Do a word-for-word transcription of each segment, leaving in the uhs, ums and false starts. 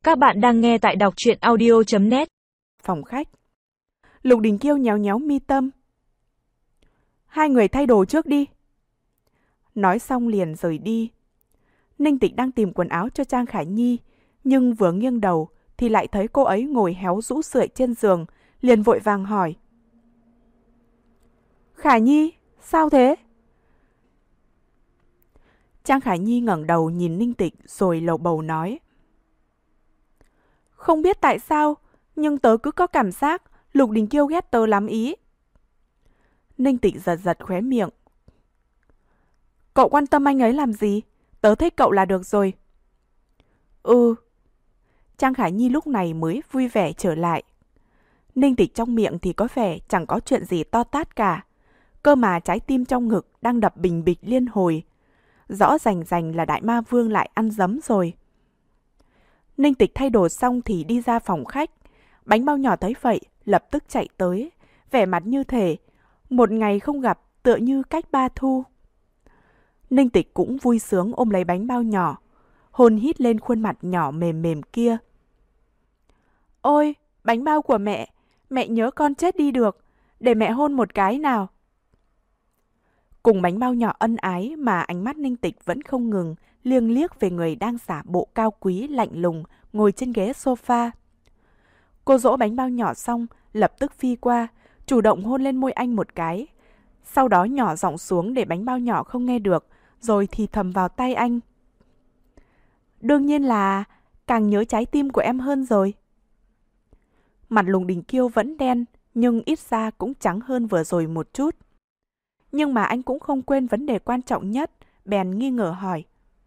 Các bạn đang nghe tại đọc truyện audio chấm net. Phòng khách. Lục Đình Kiêu nhéo nhéo mi tâm. Hai người thay đồ trước đi. Nói xong liền rời đi. Ninh Tịch đang tìm quần áo cho Trang Khải Nhi, nhưng vừa nghiêng đầu thì lại thấy cô ấy ngồi héo rũ rượi trên giường, liền vội vàng hỏi. Khải Nhi, sao thế? Trang Khải Nhi ngẩng đầu nhìn Ninh Tịch rồi lầu bầu nói. Không biết tại sao, nhưng tớ cứ có cảm giác Lục Đình Kiêu ghét tớ lắm ý. Ninh Tịch giật giật khóe miệng. Cậu quan tâm anh ấy làm gì? Tớ thích cậu là được rồi. Ừ. Trang Khải Nhi lúc này mới vui vẻ trở lại. Ninh Tịch trong miệng thì có vẻ chẳng có chuyện gì to tát cả. Cơ mà trái tim trong ngực đang đập bình bịch liên hồi. Rõ rành rành là Đại Ma Vương lại ăn dấm rồi. Ninh Tịch thay đồ xong thì đi ra phòng khách. Bánh bao nhỏ thấy vậy, lập tức chạy tới, vẻ mặt như thể một ngày không gặp tựa như cách ba thu. Ninh Tịch cũng vui sướng ôm lấy bánh bao nhỏ, hôn hít lên khuôn mặt nhỏ mềm mềm kia. Ôi, bánh bao của mẹ, mẹ nhớ con chết đi được, để mẹ hôn một cái nào. Cùng bánh bao nhỏ ân ái mà ánh mắt Ninh Tịch vẫn không ngừng liêng liếc về người đang giả bộ cao quý lạnh lùng ngồi trên ghế sofa. Cô dỗ bánh bao nhỏ xong, lập tức phi qua, chủ động hôn lên môi anh một cái. Sau đó nhỏ giọng xuống để bánh bao nhỏ không nghe được, rồi thì thầm vào tay anh. Đương nhiên là càng nhớ trái tim của em hơn rồi. Mặt Lục Đình Kiêu vẫn đen, nhưng ít ra cũng trắng hơn vừa rồi một chút. Nhưng mà anh cũng không quên vấn đề quan trọng nhất, bèn nghi ngờ hỏi.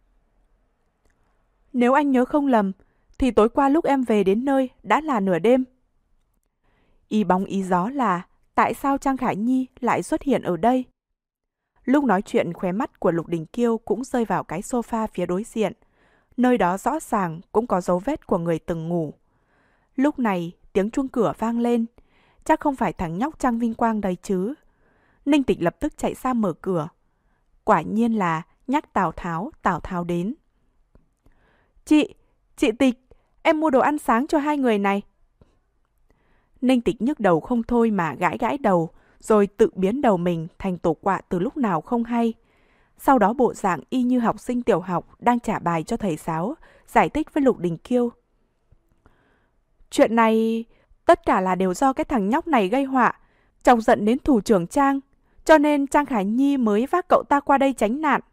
Nếu anh nhớ không lầm, thì tối qua lúc em về đến nơi đã là nửa đêm. Ý bóng ý gió là tại sao Trang Khải Nhi lại xuất hiện ở đây? Lúc nói chuyện khóe mắt của Lục Đình Kiêu cũng rơi vào cái sofa phía đối diện. Nơi đó rõ ràng cũng có dấu vết của người từng ngủ. Lúc này tiếng chuông cửa vang lên. Chắc không phải thằng nhóc Trang Vinh Quang đây chứ. Ninh Tịch lập tức chạy ra mở cửa. Quả nhiên là nhắc Tào Tháo, Tào Tháo đến. Chị, chị Tịch, em mua đồ ăn sáng cho hai người này. Ninh Tịch nhức đầu không thôi mà gãi gãi đầu, rồi tự biến đầu mình thành tổ quạ từ lúc nào không hay. Sau đó bộ dạng y như học sinh tiểu học đang trả bài cho thầy giáo, giải thích với Lục Đình Kiêu. Chuyện này, tất cả là đều do cái thằng nhóc này gây họa, chọc giận đến thủ trưởng Trang, cho nên Trang Khải Nhi mới vác cậu ta qua đây tránh nạn.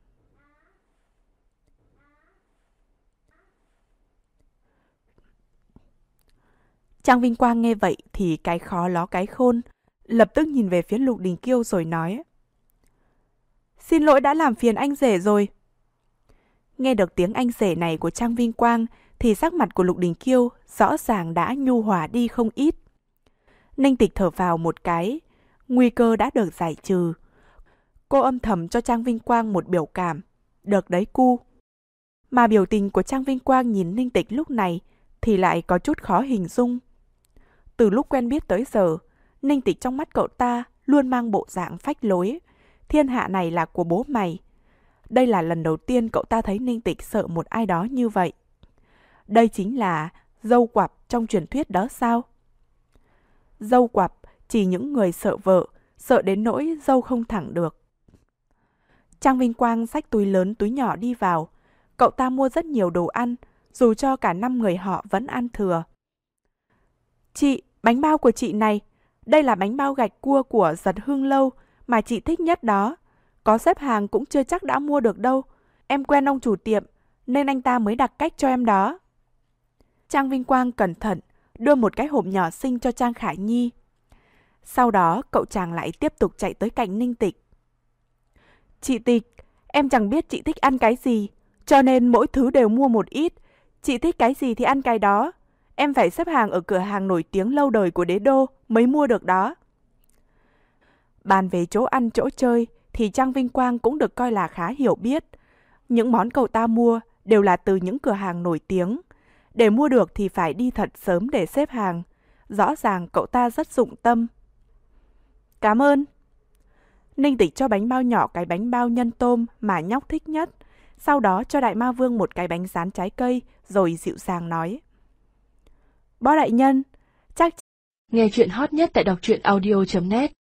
Trang Vinh Quang nghe vậy thì cái khó ló cái khôn, lập tức nhìn về phía Lục Đình Kiêu rồi nói. Xin lỗi đã làm phiền anh rể rồi. Nghe được tiếng anh rể này của Trang Vinh Quang thì sắc mặt của Lục Đình Kiêu rõ ràng đã nhu hòa đi không ít. Ninh Tịch thở vào một cái, nguy cơ đã được giải trừ. Cô âm thầm cho Trang Vinh Quang một biểu cảm, được đấy cu. Mà biểu tình của Trang Vinh Quang nhìn Ninh Tịch lúc này thì lại có chút khó hình dung. Từ lúc quen biết tới giờ, Ninh Tịch trong mắt cậu ta luôn mang bộ dạng phách lối. Thiên hạ này là của bố mày. Đây là lần đầu tiên cậu ta thấy Ninh Tịch sợ một ai đó như vậy. Đây chính là dâu quặp trong truyền thuyết đó sao? Dâu quặp chỉ những người sợ vợ, sợ đến nỗi dâu không thẳng được. Trang Vinh Quang xách túi lớn túi nhỏ đi vào. Cậu ta mua rất nhiều đồ ăn, dù cho cả năm người họ vẫn ăn thừa. Chị, bánh bao của chị này, đây là bánh bao gạch cua của Giật Hương Lâu mà chị thích nhất đó. Có xếp hàng cũng chưa chắc đã mua được đâu. Em quen ông chủ tiệm, nên anh ta mới đặt cách cho em đó. Trang Vinh Quang cẩn thận đưa một cái hộp nhỏ xinh cho Trang Khải Nhi. Sau đó cậu chàng lại tiếp tục chạy tới cạnh Ninh Tịch. Chị Tịch, em chẳng biết chị thích ăn cái gì, cho nên mỗi thứ đều mua một ít. Chị thích cái gì thì ăn cái đó. Em phải xếp hàng ở cửa hàng nổi tiếng lâu đời của đế đô mới mua được đó. Bàn về chỗ ăn chỗ chơi thì Trang Vinh Quang cũng được coi là khá hiểu biết. Những món cậu ta mua đều là từ những cửa hàng nổi tiếng. Để mua được thì phải đi thật sớm để xếp hàng. Rõ ràng cậu ta rất dụng tâm. Cảm ơn. Ninh Tịch cho bánh bao nhỏ cái bánh bao nhân tôm mà nhóc thích nhất. sau đó cho Đại Ma Vương một cái bánh rán trái cây, rồi dịu dàng nói. Bó đại nhân, chắc... Nghe chuyện hot nhất tại đọc truyện audio chấm net